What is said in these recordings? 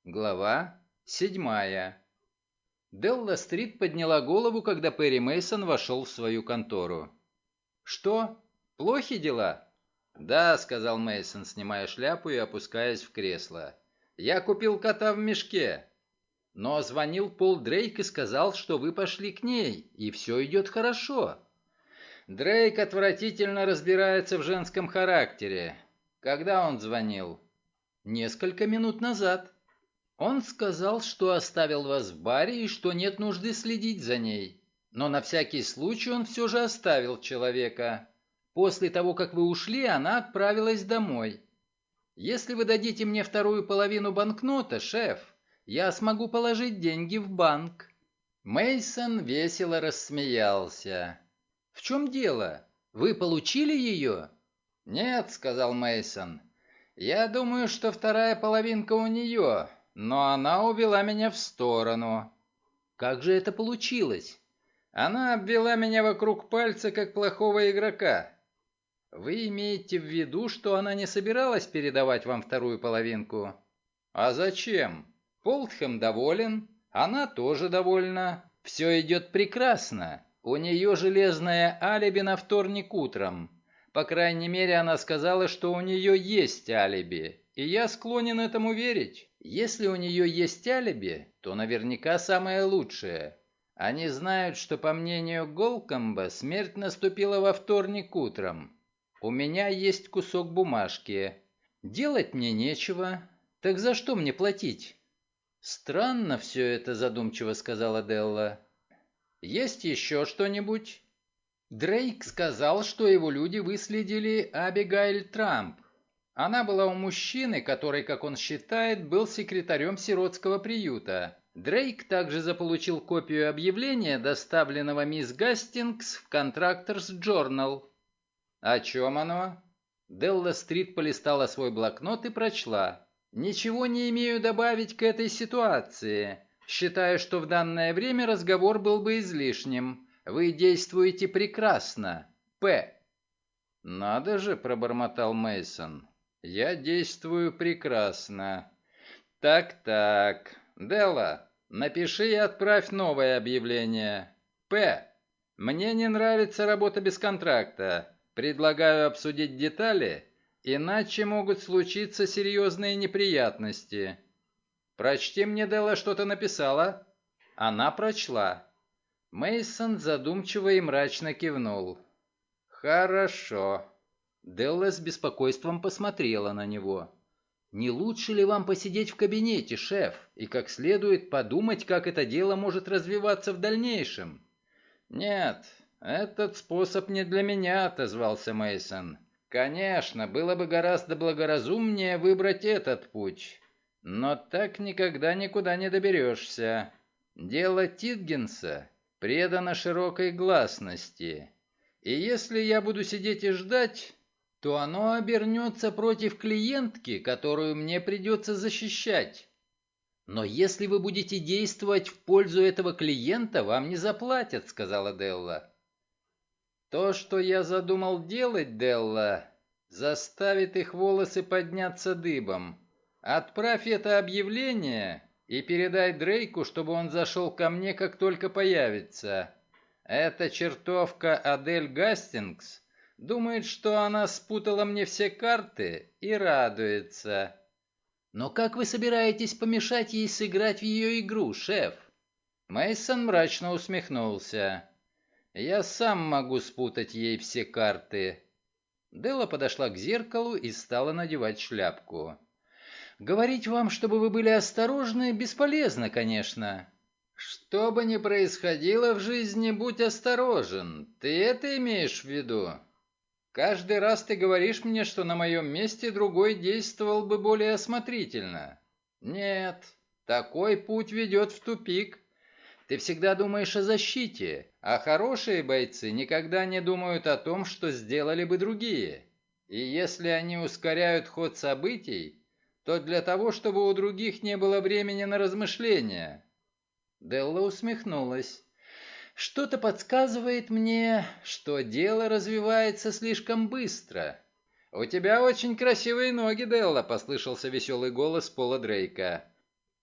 Глава 7. Делла Стрит подняла голову, когда Перри Мейсон вошел в свою контору. «Что? Плохи дела?» «Да», — сказал Мейсон, снимая шляпу и опускаясь в кресло. «Я купил кота в мешке. Но звонил Пол Дрейк и сказал, что вы пошли к ней, и все идет хорошо. Дрейк отвратительно разбирается в женском характере. Когда он звонил?» «Несколько минут назад». Он сказал, что оставил вас в баре и что нет нужды следить за ней. Но на всякий случай он все же оставил человека. После того, как вы ушли, она отправилась домой. Если вы дадите мне вторую половину банкнота, шеф, я смогу положить деньги в банк. Мейсон весело рассмеялся. В чем дело? Вы получили ее? Нет, сказал Мейсон. Я думаю, что вторая половинка у нее, но она увела меня в сторону. Как же это получилось? Она обвела меня вокруг пальца, как плохого игрока. Вы имеете в виду, что она не собиралась передавать вам вторую половинку? А зачем? Полтхэм доволен, она тоже довольна. Все идет прекрасно. У нее железное алиби на вторник утром. По крайней мере, она сказала, что у нее есть алиби. И я склонен этому верить. Если у нее есть алиби, то наверняка самое лучшее. Они знают, что, по мнению Голкомба, смерть наступила во вторник утром. У меня есть кусок бумажки. Делать мне нечего. Так за что мне платить? Странно все это, задумчиво сказала Делла. Есть еще что-нибудь? Дрейк сказал, что его люди выследили Абигайль Трамп. Она была у мужчины, который, как он считает, был секретарем сиротского приюта. Дрейк также заполучил копию объявления, доставленного мисс Гастингс в Contractors Journal. О чем оно? Делла Стрит полистала свой блокнот и прочла. «Ничего не имею добавить к этой ситуации. Считаю, что в данное время разговор был бы излишним. Вы действуете прекрасно. П». «Надо же», — пробормотал Мейсон. «Я действую прекрасно. Так. Делла, напиши и отправь новое объявление. П. Мне не нравится работа без контракта. Предлагаю обсудить детали, иначе могут случиться серьезные неприятности. Прочти мне, Делла, что ты написала. Она прочла. Мейсон задумчиво и мрачно кивнул. Хорошо. Делла с беспокойством посмотрела на него. «Не лучше ли вам посидеть в кабинете, шеф, и как следует подумать, как это дело может развиваться в дальнейшем?» «Нет, этот способ не для меня», — отозвался Мейсон. «Конечно, было бы гораздо благоразумнее выбрать этот путь, но так никогда никуда не доберешься. Дело Титгенса предано широкой гласности, и если я буду сидеть и ждать, то оно обернется против клиентки, которую мне придется защищать. «Но если вы будете действовать в пользу этого клиента, вам не заплатят», — сказала Делла. «То, что я задумал делать, Делла, заставит их волосы подняться дыбом. Отправь это объявление и передай Дрейку, чтобы он зашел ко мне, как только появится. Эта чертовка Адель Гастингс думает, что она спутала мне все карты и радуется». «Но как вы собираетесь помешать ей сыграть в ее игру, шеф?» Мейсон мрачно усмехнулся. «Я сам могу спутать ей все карты». Делла подошла к зеркалу и стала надевать шляпку. «Говорить вам, чтобы вы были осторожны, бесполезно, конечно». «Что бы ни происходило в жизни, будь осторожен. Ты это имеешь в виду?» Каждый раз ты говоришь мне, что на моем месте другой действовал бы более осмотрительно. Нет, такой путь ведет в тупик. Ты всегда думаешь о защите, а хорошие бойцы никогда не думают о том, что сделали бы другие. И если они ускоряют ход событий, то для того, чтобы у других не было времени на размышления. Делла усмехнулась. Что-то подсказывает мне, что дело развивается слишком быстро. «У тебя очень красивые ноги, Делла», — послышался веселый голос Пола Дрейка.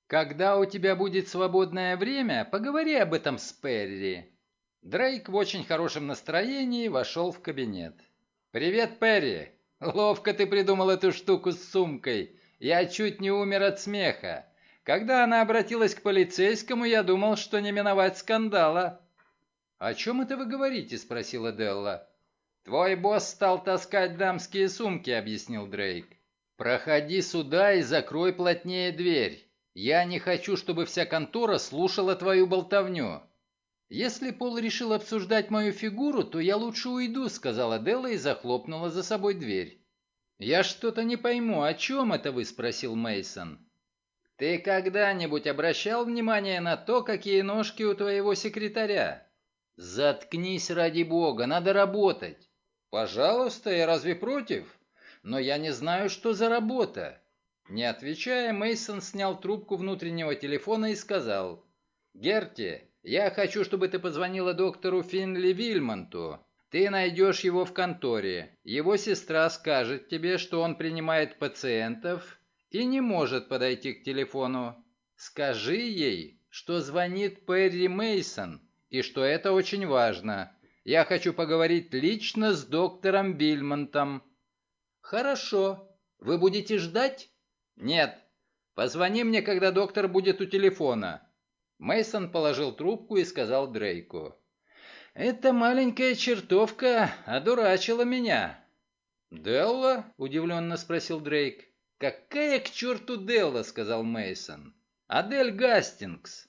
Когда у тебя будет свободное время, поговори об этом с Перри». Дрейк в очень хорошем настроении вошел в кабинет. «Привет, Перри! Ловко ты придумал эту штуку с сумкой. Я чуть не умер от смеха. Когда она обратилась к полицейскому, я думал, что не миновать скандала». «О чем это вы говорите?» – спросила Делла. «Твой босс стал таскать дамские сумки», – объяснил Дрейк. «Проходи сюда и закрой плотнее дверь. Я не хочу, чтобы вся контора слушала твою болтовню». «Если Пол решил обсуждать мою фигуру, то я лучше уйду», — сказала Делла и захлопнула за собой дверь. «Я что-то не пойму, о чем это вы?» — спросил Мейсон. «Ты когда-нибудь обращал внимание на то, какие ножки у твоего секретаря?» «Заткнись, ради бога, надо работать». «Пожалуйста, я разве против? Но я не знаю, что за работа». Не отвечая, Мейсон снял трубку внутреннего телефона и сказал: «Герти, я хочу, чтобы ты позвонила доктору Финли Вильмонту. Ты найдешь его в конторе. Его сестра скажет тебе, что он принимает пациентов и не может подойти к телефону. Скажи ей, что звонит Перри Мейсон и что это очень важно. Я хочу поговорить лично с доктором Вильмонтом». «Хорошо. Вы будете ждать?» «Нет. Позвони мне, когда доктор будет у телефона». Мейсон положил трубку и сказал Дрейку: «Эта маленькая чертовка одурачила меня». «Делла?» – удивленно спросил Дрейк. «Какая к черту Делла?» – сказал Мейсон. «Адель Гастингс».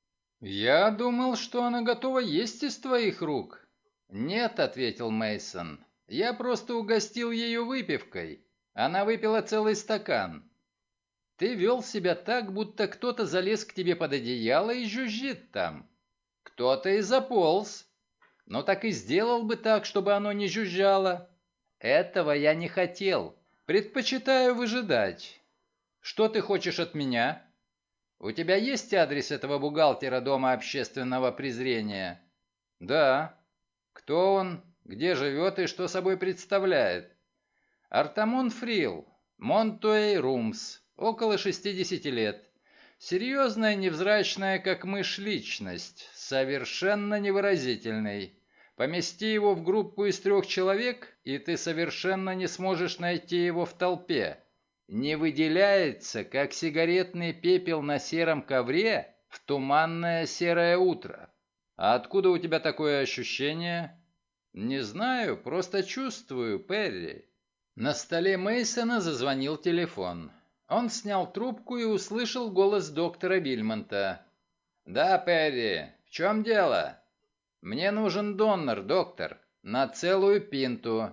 «Я думал, что она готова есть из твоих рук». «Нет», – ответил Мейсон. «Я просто угостил ее выпивкой. Она выпила целый стакан». «Ты вел себя так, будто кто-то залез к тебе под одеяло и жужжит там. Кто-то и заполз. Но так и сделал бы так, чтобы оно не жужжало. Этого я не хотел. Предпочитаю выжидать. Что ты хочешь от меня? У тебя есть адрес этого бухгалтера дома общественного презрения?» «Да». «Кто он? Где живет и что собой представляет?» «Артамон Фрил, Монтуэй Румс, около 60 лет. Серьезная, невзрачная, как мышь, личность, совершенно невыразительный. Помести его в группу из 3 человек, и ты совершенно не сможешь найти его в толпе. Не выделяется, как сигаретный пепел на сером ковре в туманное серое утро. А откуда у тебя такое ощущение?» «Не знаю, просто чувствую, Перри». На столе Мейсона зазвонил телефон. Он снял трубку и услышал голос доктора Вильмонта. «Да, Перри, в чем дело?» «Мне нужен донор, доктор, на целую пинту».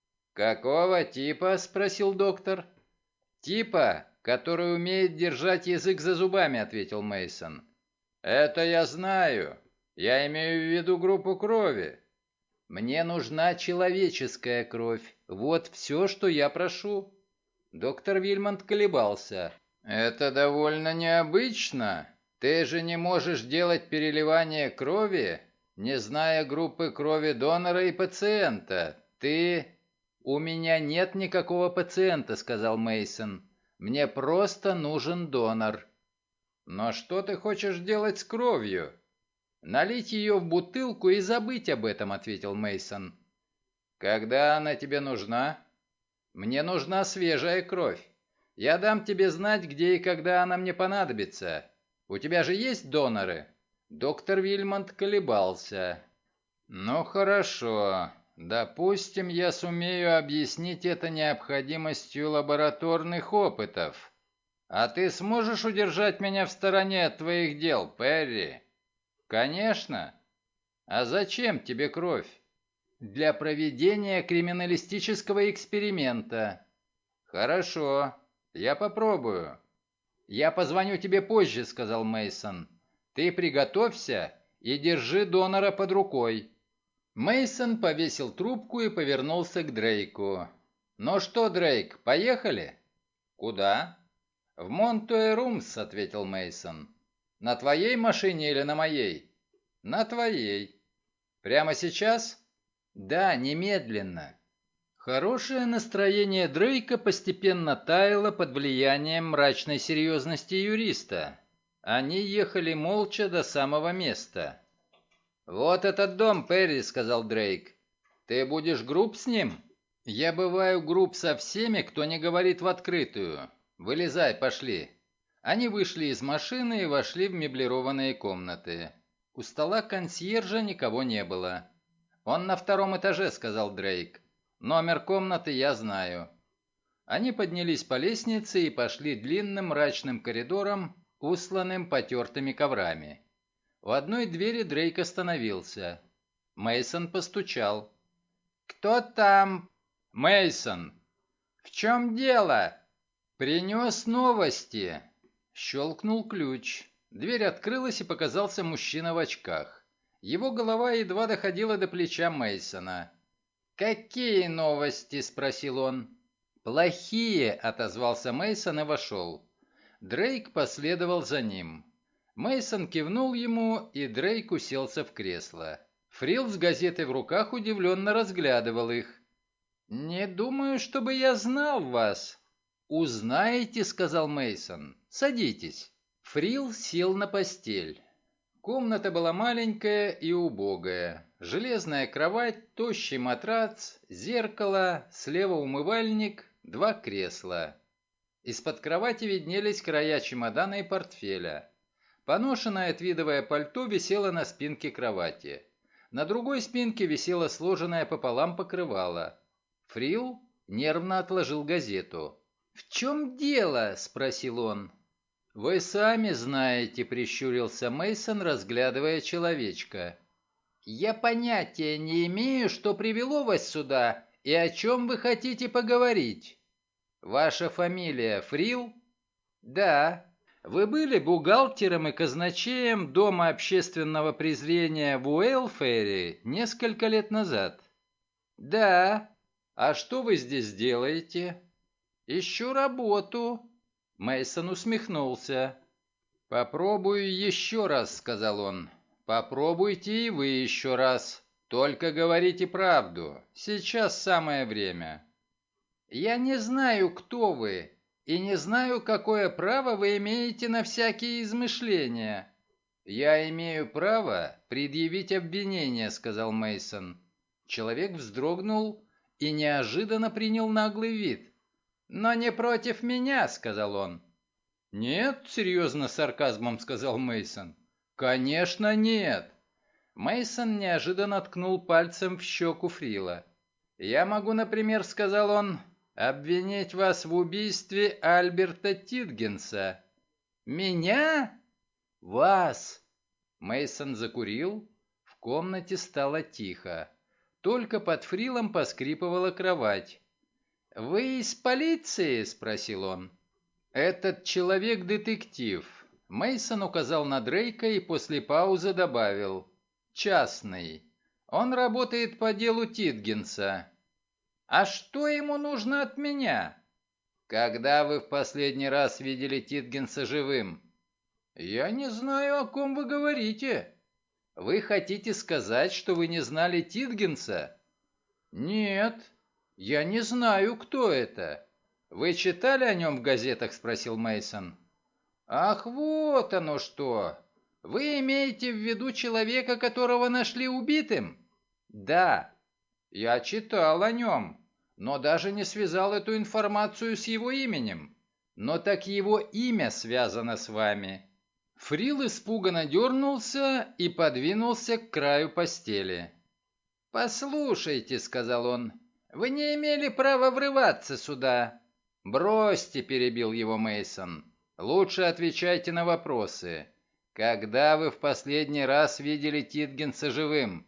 «Какого типа?» – спросил доктор. «Типа, который умеет держать язык за зубами», – ответил Мейсон. «Это я знаю. Я имею в виду группу крови». «Мне нужна человеческая кровь. Вот все, что я прошу». Доктор Вильмонт колебался. «Это довольно необычно. Ты же не можешь делать переливание крови, не зная группы крови донора и пациента. Ты...» «У меня нет никакого пациента», — сказал Мейсон. «Мне просто нужен донор». «Но что ты хочешь делать с кровью?» «Налить ее в бутылку и забыть об этом», — ответил Мейсон. «Когда она тебе нужна?» «Мне нужна свежая кровь. Я дам тебе знать, где и когда она мне понадобится. У тебя же есть доноры?» Доктор Вильмонт колебался. «Ну хорошо. Допустим, я сумею объяснить это необходимостью лабораторных опытов. А ты сможешь удержать меня в стороне от твоих дел, Перри?» «Конечно. А зачем тебе кровь?» «Для проведения криминалистического эксперимента». «Хорошо, я попробую». «Я позвоню тебе позже», — сказал Мейсон. «Ты приготовься и держи донора под рукой». Мейсон повесил трубку и повернулся к Дрейку. «Ну что, Дрейк, поехали?» «Куда?» «В Монтуэрумс», — ответил Мейсон. «На твоей машине или на моей?» «На твоей». «Прямо сейчас?» «Да, немедленно». Хорошее настроение Дрейка постепенно таяло под влиянием мрачной серьезности юриста. Они ехали молча до самого места. «Вот этот дом, Перри», — сказал Дрейк. «Ты будешь груб с ним?» «Я бываю груб со всеми, кто не говорит в открытую. Вылезай, пошли». Они вышли из машины и вошли в меблированные комнаты. У стола консьержа никого не было. «Он на втором этаже», — сказал Дрейк. «Номер комнаты я знаю». Они поднялись по лестнице и пошли длинным мрачным коридором, устланным потертыми коврами. У одной двери Дрейк остановился. Мейсон постучал. «Кто там?» «Мейсон!» «В чем дело?» «Принес новости!» Щелкнул ключ. Дверь открылась, и показался мужчина в очках. Его голова едва доходила до плеча Мейсона. «Какие новости?» – спросил он. «Плохие!» – отозвался Мейсон и вошел. Дрейк последовал за ним. Мейсон кивнул ему, и Дрейк уселся в кресло. Фрил с газетой в руках удивленно разглядывал их. «Не думаю, чтобы я знал вас». «Узнаете», — сказал Мейсон. «Садитесь». Фрил сел на постель. Комната была маленькая и убогая. Железная кровать, тощий матрац, зеркало, слева умывальник, 2 кресла. Из-под кровати виднелись края чемодана и портфеля. Поношенное твидовое пальто висело на спинке кровати. На другой спинке висело сложенное пополам покрывало. Фрил нервно отложил газету. «В чем дело?» – спросил он. «Вы сами знаете», – прищурился Мейсон, разглядывая человечка. «Я понятия не имею, что привело вас сюда и о чем вы хотите поговорить. Ваша фамилия Фрил?» «Да». «Вы были бухгалтером и казначеем Дома общественного презрения в Уэлфэре несколько лет назад?» «Да». «А что вы здесь делаете?» «Ищу работу». Мейсон усмехнулся. «Попробую еще раз», — сказал он. «Попробуйте и вы еще раз. Только говорите правду. Сейчас самое время». «Я не знаю, кто вы, и не знаю, какое право вы имеете на всякие измышления». «Я имею право предъявить обвинение», — сказал Мейсон. Человек вздрогнул и неожиданно принял наглый вид. «Но не против меня», — сказал он. «Нет», — серьезно с сарказмом сказал Мейсон. «Конечно нет». Мейсон неожиданно ткнул пальцем в щеку Фрила. «Я могу, например, — сказал он, — обвинить вас в убийстве Альберта Титгенса». «Меня?» «Вас!» Мейсон закурил. В комнате стало тихо. Только под Фрилом поскрипывала кровать. «Вы из полиции?» – спросил он. «Этот человек детектив». Мейсон указал на Дрейка и после паузы добавил. «Частный. Он работает по делу Титгенса». «А что ему нужно от меня?» «Когда вы в последний раз видели Титгенса живым?» «Я не знаю, о ком вы говорите». «Вы хотите сказать, что вы не знали Титгенса?» «Нет, я не знаю, кто это». «Вы читали о нем в газетах?» – спросил Мейсон. «Ах, вот оно что! Вы имеете в виду человека, которого нашли убитым?» «Да, я читал о нем, но даже не связал эту информацию с его именем. Но так его имя связано с вами». Фрил испуганно дернулся и подвинулся к краю постели. «Послушайте», — сказал он, — «вы не имели права врываться сюда». «Бросьте», — перебил его Мейсон. «Лучше отвечайте на вопросы. Когда вы в последний раз видели Титгенса живым?»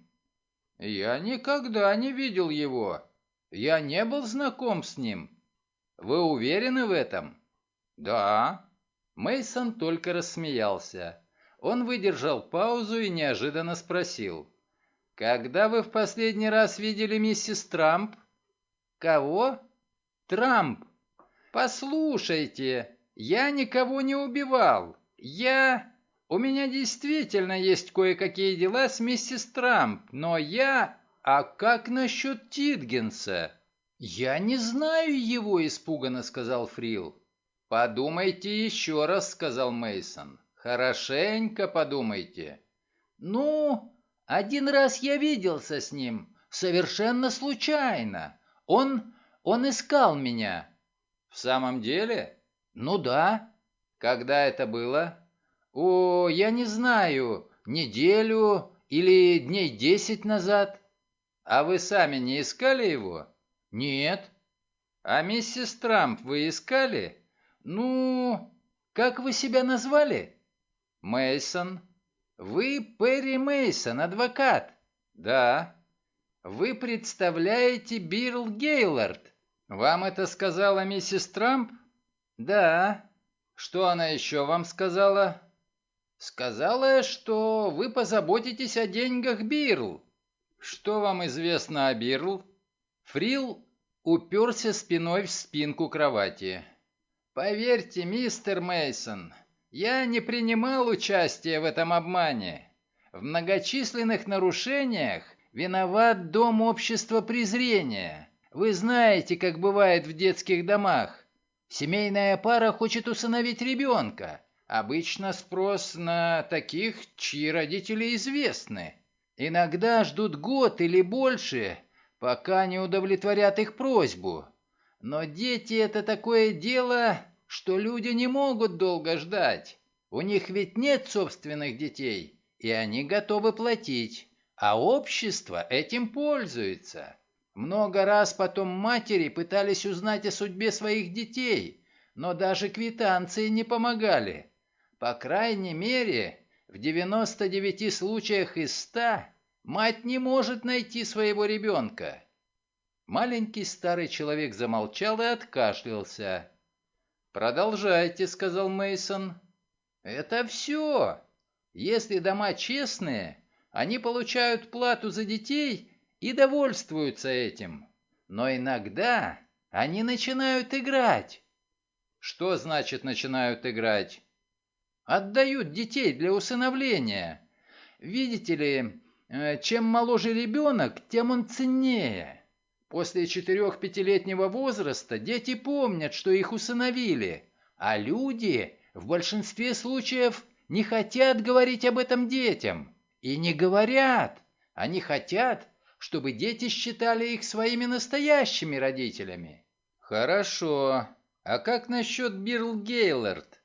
«Я никогда не видел его. Я не был знаком с ним». «Вы уверены в этом?» «Да». Мейсон только рассмеялся. Он выдержал паузу и неожиданно спросил. «Когда вы в последний раз видели миссис Трамп?» «Кого?» «Трамп. Послушайте, я никого не убивал. У меня действительно есть кое-какие дела с миссис Трамп, но я... А как насчет Титгенса?» «Я не знаю его», — испуганно сказал Фрил. «Подумайте еще раз», — сказал Мейсон. Хорошенько подумайте. Ну, один раз я виделся с ним, совершенно случайно. Он искал меня. В самом деле? Ну да. Когда это было? О, я не знаю, неделю или дней 10 назад. А вы сами не искали его? Нет. А миссис Трамп вы искали? Ну, как вы себя назвали? Мейсон. Вы Перри Мейсон, адвокат. Да. Вы представляете Билл Гейлорд. Вам это сказала миссис Трамп? Да. Что она еще вам сказала? Сказала, что вы позаботитесь о деньгах Бирл. Что вам известно о Бирл? Фрил уперся спиной в спинку кровати. Поверьте, мистер Мейсон, я не принимал участия в этом обмане. В многочисленных нарушениях виноват Дом общества презрения. Вы знаете, как бывает в детских домах. Семейная пара хочет усыновить ребенка. Обычно спрос на таких, чьи родители известны. Иногда ждут год или больше, пока не удовлетворят их просьбу. Но дети — это такое дело, что люди не могут долго ждать. У них ведь нет собственных детей, и они готовы платить, а общество этим пользуется. Много раз потом матери пытались узнать о судьбе своих детей, но даже квитанции не помогали. По крайней мере, в 99 случаях из 100 мать не может найти своего ребенка. Маленький старый человек замолчал и откашлялся. «Продолжайте», — сказал Мейсон. «Это все. Если дома честные, они получают плату за детей и довольствуются этим. Но иногда они начинают играть. Что значит начинают играть? Отдают детей для усыновления. Видите ли, чем моложе ребенок, тем он ценнее. После 4-5-летнего возраста дети помнят, что их усыновили, а люди в большинстве случаев не хотят говорить об этом детям. И не говорят. Они хотят, чтобы дети считали их своими настоящими родителями. Хорошо. А как насчет Бирл Гейлорд?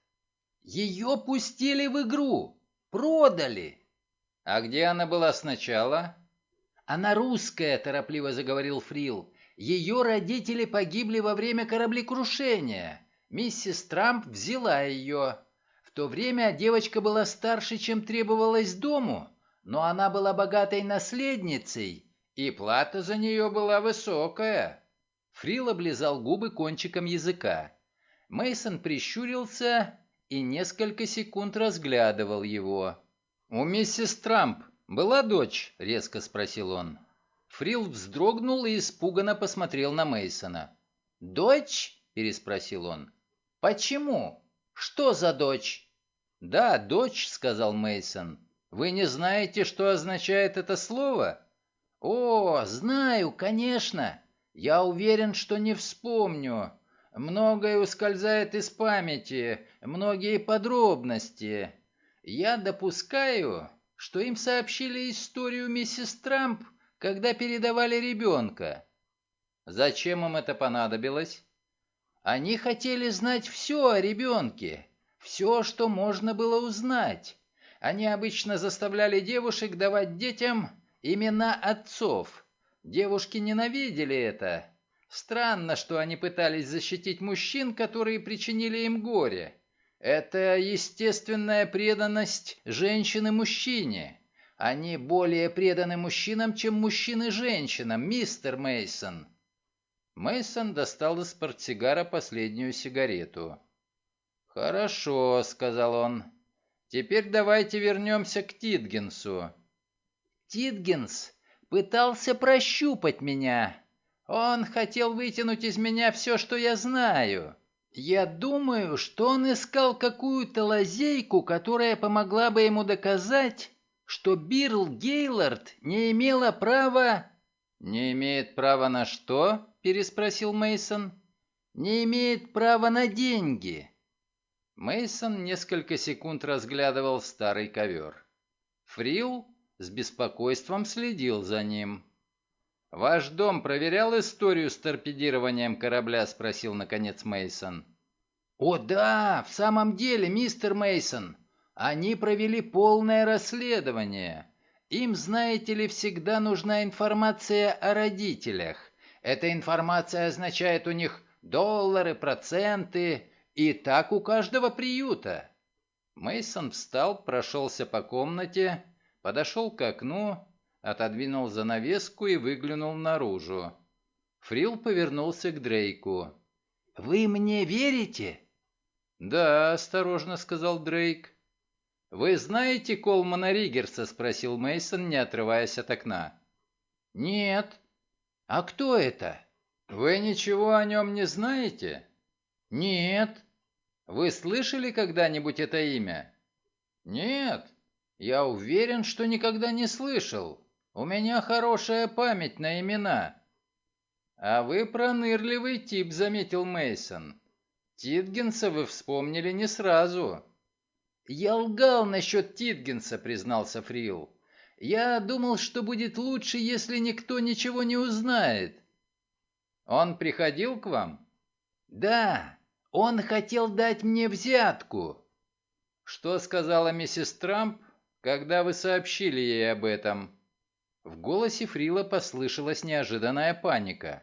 Ее пустили в игру, продали. А где она была сначала? «Она русская», — торопливо заговорил Фрил. «Ее родители погибли во время кораблекрушения. Миссис Трамп взяла ее. В то время девочка была старше, чем требовалось дому, но она была богатой наследницей, и плата за нее была высокая». Фрил облизал губы кончиком языка. Мейсон прищурился и несколько секунд разглядывал его. «У миссис Трамп была дочь?» — резко спросил он. Фрил вздрогнул и испуганно посмотрел на Мейсона. «Дочь?» — переспросил он. «Почему? Что за дочь?» «Да, дочь», — сказал Мейсон. «Вы не знаете, что означает это слово?» «О, знаю, конечно. Я уверен, что не вспомню. Многое ускользает из памяти, многие подробности. Я допускаю, что им сообщили историю миссис Трамп, когда передавали ребенка. Зачем им это понадобилось? Они хотели знать все о ребенке, все, что можно было узнать. Они обычно заставляли девушек давать детям имена отцов. Девушки ненавидели это. Странно, что они пытались защитить мужчин, которые причинили им горе. Это естественная преданность женщины мужчине. Они более преданы мужчинам, чем мужчины женщинам, мистер Мейсон. Мейсон достал из портсигара последнюю сигарету. «Хорошо», — сказал он. «Теперь давайте вернемся к Титгенсу». Титгенс пытался прощупать меня. Он хотел вытянуть из меня все, что я знаю. Я думаю, что он искал какую-то лазейку, которая помогла бы ему доказать, что Бирл Гейлорд не имела права... «Не имеет права на что?» – переспросил Мейсон. «Не имеет права на деньги». Мейсон несколько секунд разглядывал старый ковер. Фрил с беспокойством следил за ним. «Ваш дом проверял историю с торпедированием корабля?» — спросил наконец Мейсон. «О да, в самом деле, мистер Мейсон, они провели полное расследование. Им, знаете ли, всегда нужна информация о родителях. Эта информация означает у них доллары, проценты, и так у каждого приюта». Мейсон встал, прошелся по комнате, подошел к окну, отодвинул занавеску и выглянул наружу. Фрил повернулся к Дрейку. «Вы мне верите?» «Да», — осторожно сказал Дрейк. «Вы знаете Колмана Риггерса?» — спросил Мейсон, не отрываясь от окна. «Нет». «А кто это?» «Вы ничего о нем не знаете?» «Нет». «Вы слышали когда-нибудь это имя?» «Нет. Я уверен, что никогда не слышал. У меня хорошая память на имена». «А вы пронырливый тип», — заметил Мейсон. «Титгенса вы вспомнили не сразу». «Я лгал насчет Титгенса», — признался Фрил. «Я думал, что будет лучше, если никто ничего не узнает». «Он приходил к вам?» «Да, он хотел дать мне взятку». «Что сказала миссис Трамп, когда вы сообщили ей об этом?» В голосе Фрила послышалась неожиданная паника.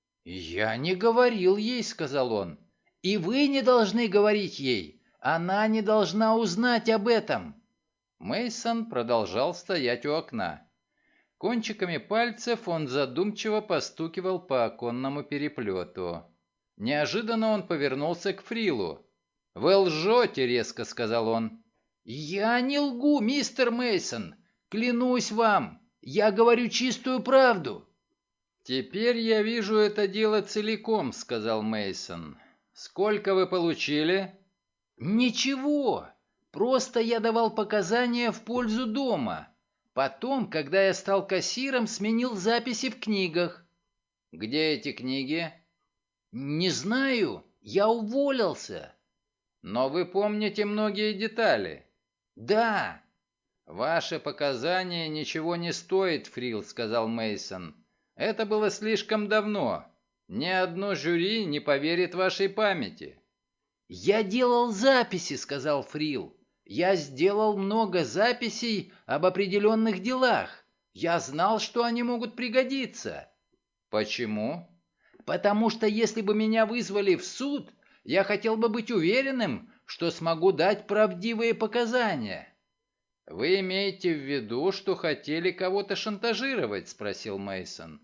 «Я не говорил ей», — сказал он. «И вы не должны говорить ей. Она не должна узнать об этом». Мейсон продолжал стоять у окна. Кончиками пальцев он задумчиво постукивал по оконному переплету. Неожиданно он повернулся к Фрилу. «Вы лжете», — резко сказал он. «Я не лгу, мистер Мейсон. Клянусь вам, я говорю чистую правду». «Теперь я вижу это дело целиком», — сказал Мейсон. «Сколько вы получили?» «Ничего. Просто я давал показания в пользу дома. Потом, когда я стал кассиром, сменил записи в книгах». «Где эти книги?» «Не знаю. Я уволился». «Но вы помните многие детали?» «Да». «Ваши показания ничего не стоят, Фрил», — сказал Мейсон. «Это было слишком давно. Ни одно жюри не поверит вашей памяти». «Я делал записи», — сказал Фрил. «Я сделал много записей об определенных делах. Я знал, что они могут пригодиться». «Почему?» «Потому что если бы меня вызвали в суд, я хотел бы быть уверенным, что смогу дать правдивые показания». «Вы имеете в виду, что хотели кого-то шантажировать?» — спросил Мейсон.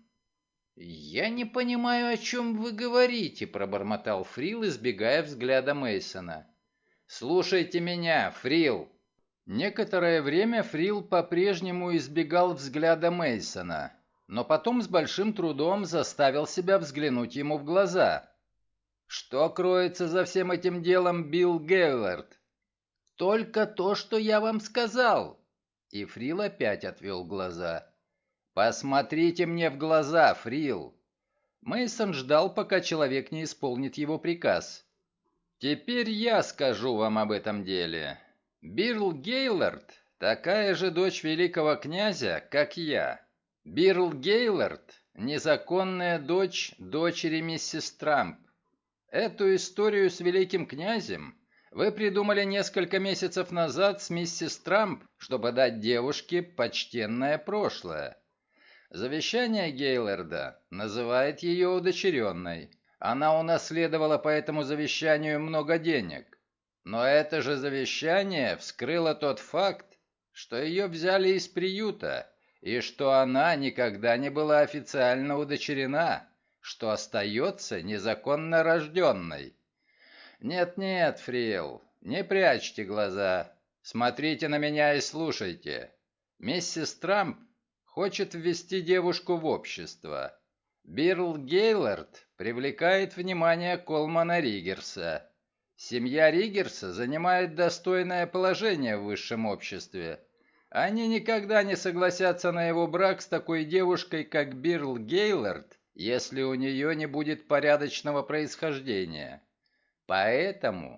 «Я не понимаю, о чем вы говорите», — пробормотал Фрил, избегая взгляда Мейсона. «Слушайте меня, Фрил!» Некоторое время Фрил по-прежнему избегал взгляда Мейсона, но потом с большим трудом заставил себя взглянуть ему в глаза. «Что кроется за всем этим делом, Билл Гейлорд?» «Только то, что я вам сказал!» И Фрил опять отвел глаза. «Посмотрите мне в глаза, Фрил!» Мейсон ждал, пока человек не исполнит его приказ. «Теперь я скажу вам об этом деле. Бирл Гейлорд – такая же дочь великого князя, как я. Бирл Гейлорд – незаконная дочь дочери миссис Трамп. Эту историю с великим князем вы придумали несколько месяцев назад с миссис Трамп, чтобы дать девушке почтенное прошлое. Завещание Гейлорда называет ее удочеренной. Она унаследовала по этому завещанию много денег. Но это же завещание вскрыло тот факт, что ее взяли из приюта, и что она никогда не была официально удочерена, что остается незаконно рожденной. Нет-нет, Фрил, не прячьте глаза. Смотрите на меня и слушайте. Миссис Трамп хочет ввести девушку в общество. Бирл Гейлорд привлекает внимание Колмана Риггерса. Семья Риггерса занимает достойное положение в высшем обществе. Они никогда не согласятся на его брак с такой девушкой, как Бирл Гейлорд, если у нее не будет порядочного происхождения. Поэтому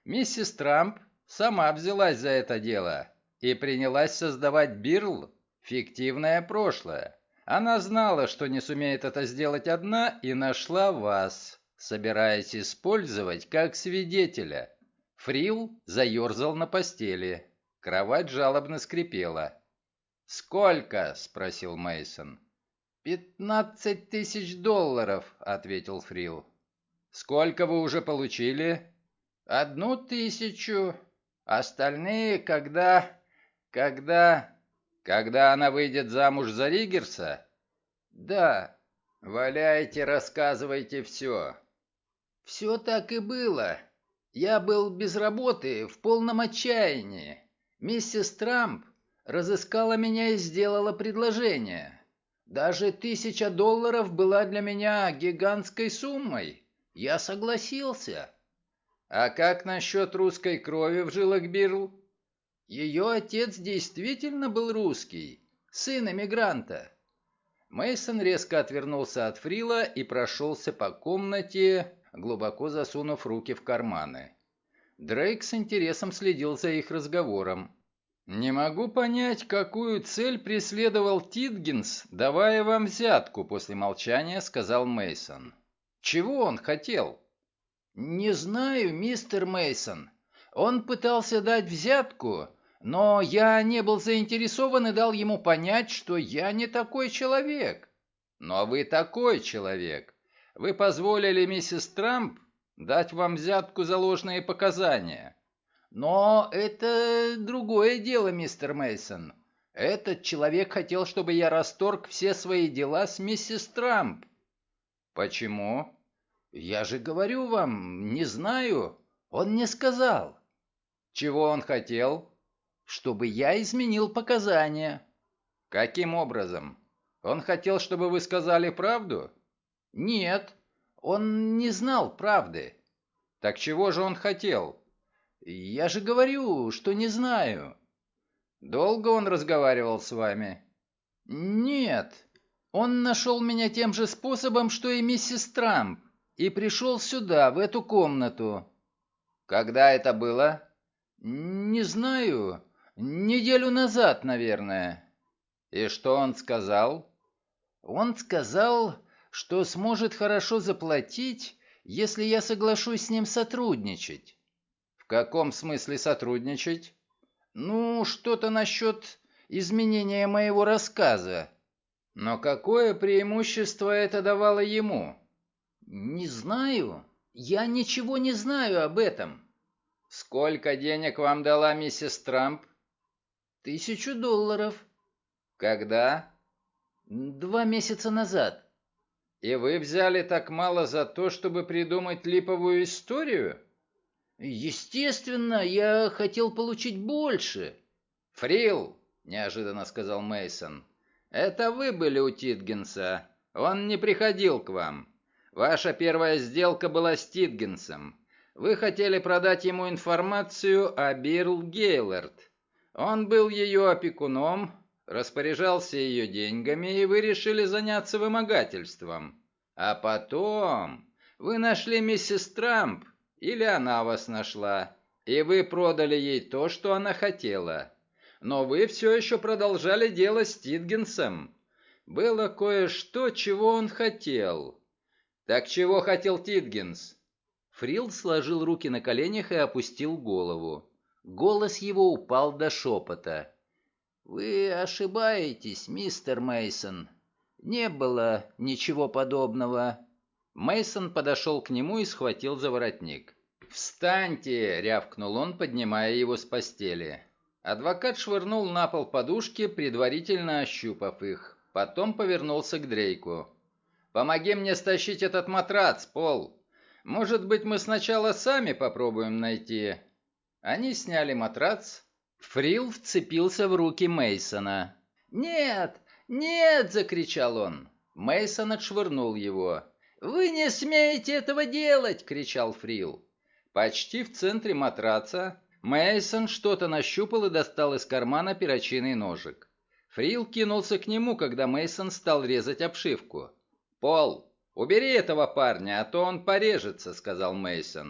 Миссис Трамп сама взялась за это дело и принялась создавать Бирл фиктивное прошлое. Она знала, что не сумеет это сделать одна, и нашла вас, собираясь использовать как свидетеля. Фрил заерзал на постели. Кровать жалобно скрипела. «Сколько?» — спросил Мейсон. $15 000, ответил Фрил. «Сколько вы уже получили?» 1000. Остальные, когда... Когда она выйдет замуж за Риггерса? Да. Валяйте, рассказывайте все. Все так и было. Я был без работы, в полном отчаянии. Миссис Трамп разыскала меня и сделала предложение. Даже $1000 была для меня гигантской суммой. Я согласился. А как насчет русской крови в жилах Бирл? Ее отец действительно был русский, сын эмигранта. Мейсон резко отвернулся от Фрила и прошелся по комнате, глубоко засунув руки в карманы. Дрейк с интересом следил за их разговором. «Не могу понять, какую цель преследовал Титгинс, давая вам взятку», — после молчания сказал Мейсон. «Чего он хотел?» «Не знаю, мистер Мейсон. Он пытался дать взятку, но я не был заинтересован и дал ему понять, что я не такой человек». «Но вы такой человек. Вы позволили миссис Трамп дать вам взятку за ложные показания». «Но это другое дело, мистер Мейсон. Этот человек хотел, чтобы я расторг все свои дела с миссис Трамп». «Почему?» «Я же говорю вам, не знаю. Он не сказал». «Чего он хотел?» «Чтобы я изменил показания». «Каким образом? Он хотел, чтобы вы сказали правду?» «Нет, он не знал правды». «Так чего же он хотел?» «Я же говорю, что не знаю». «Долго он разговаривал с вами?» «Нет, он нашел меня тем же способом, что и миссис Трамп, и пришел сюда, в эту комнату». «Когда это было?» «Не знаю, неделю назад, наверное». «И что он сказал?» «Он сказал, что сможет хорошо заплатить, если я соглашусь с ним сотрудничать». «В каком смысле сотрудничать?» «Ну, что-то насчет изменения моего рассказа». «Но какое преимущество это давало ему?» «Не знаю. Я ничего не знаю об этом». «Сколько денег вам дала миссис Трамп?» $1000. «Когда?» 2 месяца назад». «И вы взяли так мало за то, чтобы придумать липовую историю?» «Естественно, я хотел получить больше». «Фрил», — неожиданно сказал Мейсон, — «это вы были у Титгенса. Он не приходил к вам. Ваша первая сделка была с Титгенсом. Вы хотели продать ему информацию о Бирл Гейлорд. Он был ее опекуном, распоряжался ее деньгами, и вы решили заняться вымогательством. А потом вы нашли миссис Трамп, или она вас нашла, и вы продали ей то, что она хотела. Но вы все еще продолжали дело с Титгенсом. Было кое-что, чего он хотел». «Так чего хотел Титгенс?» Фрил сложил руки на коленях и опустил голову. Голос его упал до шепота. «Вы ошибаетесь, мистер Мейсон. Не было ничего подобного». Мейсон подошел к нему и схватил за воротник. «Встаньте!» — рявкнул он, поднимая его с постели. Адвокат швырнул на пол подушки, предварительно ощупав их. Потом повернулся к Дрейку. «Помоги мне стащить этот матрац, Пол. Может быть, мы сначала сами попробуем найти». Они сняли матрац. Фрил вцепился в руки Мейсона. «Нет, нет!» — закричал он. Мейсон отшвырнул его. «Вы не смеете этого делать!» — кричал Фрил. Почти в центре матраца Мейсон что-то нащупал и достал из кармана перочинный ножик. Фрил кинулся к нему, когда Мейсон стал резать обшивку. «Пол, убери этого парня, а то он порежется», — сказал Мейсон.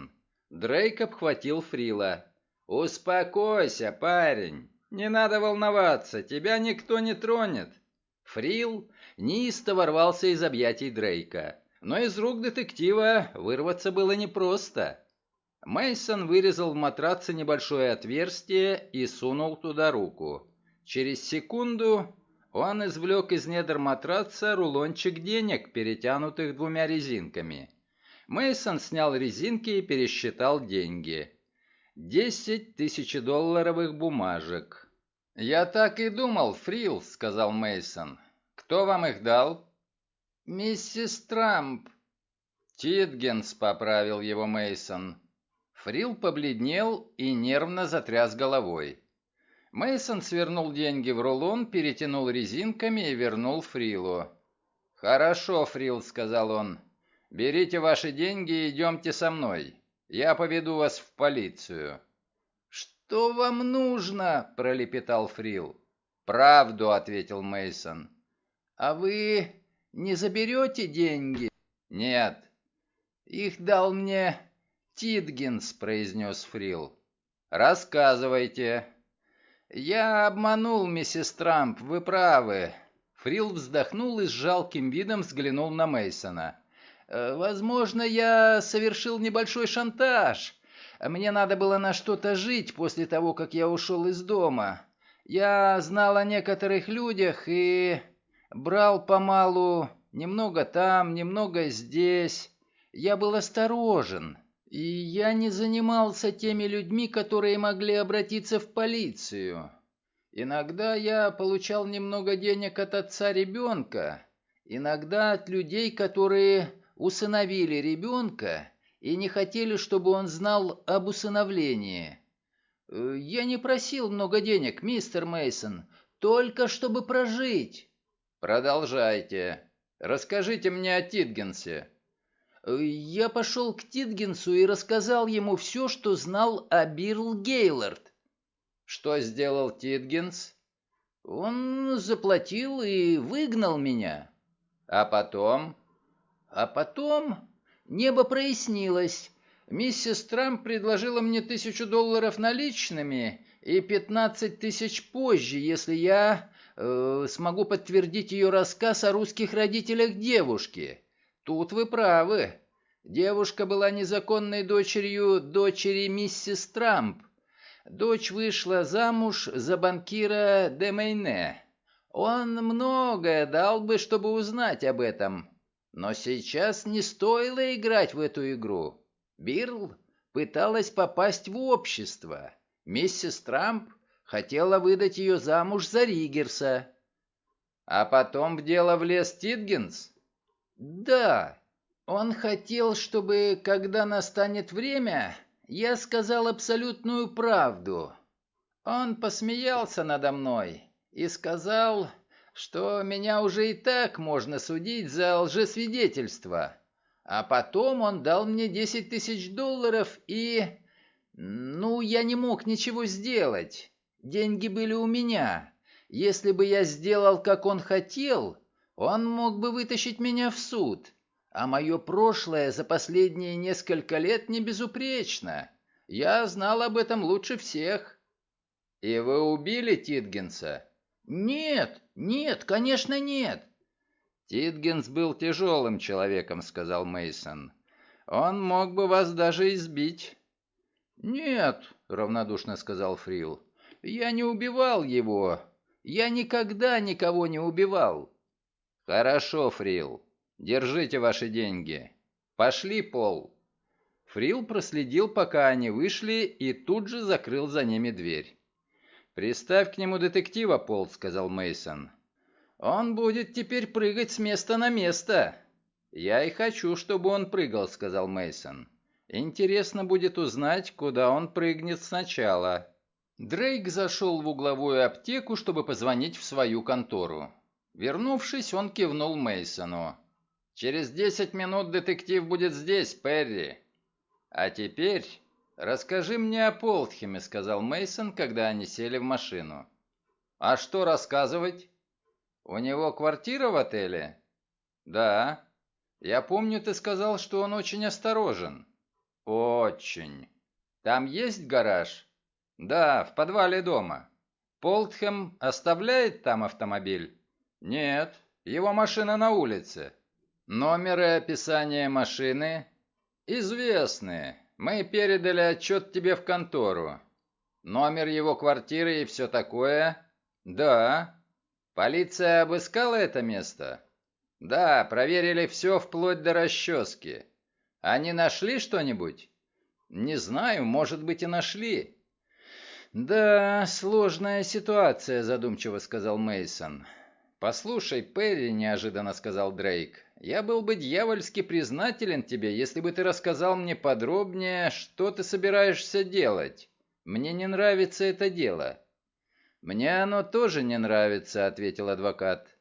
Дрейк обхватил Фрила. «Успокойся, парень. Не надо волноваться, тебя никто не тронет». Фрил неистово рвался из объятий Дрейка, но из рук детектива вырваться было непросто. Мейсон вырезал в матраце небольшое отверстие и сунул туда руку. Через секунду он извлек из недр матраца рулончик денег, перетянутых двумя резинками. Мейсон снял резинки и пересчитал деньги. 10 тысячедолларовых бумажек. «Я так и думал, Фрил», — сказал Мейсон. «Кто вам их дал?» «Миссис Трамп». «Титгенс», — поправил его Мейсон. Фрил побледнел и нервно затряс головой. Мейсон свернул деньги в рулон, перетянул резинками и вернул Фрилу. «Хорошо, Фрил», — сказал он. «Берите ваши деньги и идемте со мной. Я поведу вас в полицию». «Что вам нужно?» – пролепетал Фрил. «Правду», – ответил Мейсон. «А вы не заберете деньги?» «Нет». «Их дал мне Титгенс», – произнес Фрил. «Рассказывайте». «Я обманул миссис Трамп, вы правы». Фрил вздохнул и с жалким видом взглянул на Мейсона. «Возможно, я совершил небольшой шантаж. Мне надо было на что-то жить после того, как я ушел из дома. Я знал о некоторых людях и брал помалу немного там, немного здесь. Я был осторожен, и я не занимался теми людьми, которые могли обратиться в полицию. Иногда я получал немного денег от отца ребенка, иногда от людей, которые усыновили ребенка и не хотели, чтобы он знал об усыновлении. Я не просил много денег, мистер Мейсон, только чтобы прожить. Продолжайте. Расскажите мне о Титгенсе. Я пошел к Титгенсу и рассказал ему все, что знал о Бирл Гейлорд. Что сделал Титгенс? Он заплатил и выгнал меня. А потом? А потом небо прояснилось. Миссис Трамп предложила мне $1000 наличными и 15 тысяч позже, если я смогу подтвердить ее рассказ о русских родителях девушки. Тут вы правы. Девушка была незаконной дочери миссис Трамп. Дочь вышла замуж за банкира де Мейне. Он многое дал бы, чтобы узнать об этом. Но сейчас не стоило играть в эту игру. Бирл пыталась попасть в общество. Миссис Трамп хотела выдать ее замуж за Риггерса. А потом в дело влез Титгенс? Да. Он хотел, чтобы, когда настанет время, я сказал абсолютную правду. Он посмеялся надо мной и сказал, что меня уже и так можно судить за лжесвидетельство. А потом он дал мне 10 тысяч долларов и... Ну, я не мог ничего сделать. Деньги были у меня. Если бы я сделал, как он хотел, он мог бы вытащить меня в суд. А мое прошлое за последние несколько лет не безупречно. Я знал об этом лучше всех. И вы убили Титгенса? Нет, нет, конечно нет. Титгенс был тяжелым человеком, сказал Мейсон. Он мог бы вас даже избить. Нет, равнодушно сказал Фрил. Я не убивал его. Я никогда никого не убивал. Хорошо, Фрил. Держите ваши деньги. Пошли, Пол. Фрил проследил, пока они вышли, и тут же закрыл за ними дверь. «Приставь к нему детектива, Пол», — сказал Мейсон. «Он будет теперь прыгать с места на место». «Я и хочу, чтобы он прыгал», — сказал Мейсон. «Интересно будет узнать, куда он прыгнет сначала». Дрейк зашел в угловую аптеку, чтобы позвонить в свою контору. Вернувшись, он кивнул Мейсону. «Через 10 минут детектив будет здесь, Перри». «А теперь расскажи мне о Полтхеме», — сказал Мейсон, когда они сели в машину. «А что рассказывать?» «У него квартира в отеле?» «Да. Я помню, ты сказал, что он очень осторожен». Очень. Там есть гараж? Да, в подвале дома. Полтхэм оставляет там автомобиль? Нет, его машина на улице. Номер и описание машины? Известны. Мы передали отчет тебе в контору. Номер его квартиры и все такое? Да. Полиция обыскала это место? Да, проверили все вплоть до расчески. Они нашли что-нибудь? Не знаю, может быть и нашли. Да, сложная ситуация, задумчиво сказал Мейсон. Послушай, Перри, неожиданно сказал Дрейк, я был бы дьявольски признателен тебе, если бы ты рассказал мне подробнее, что ты собираешься делать. Мне не нравится это дело. Мне оно тоже не нравится, ответил адвокат.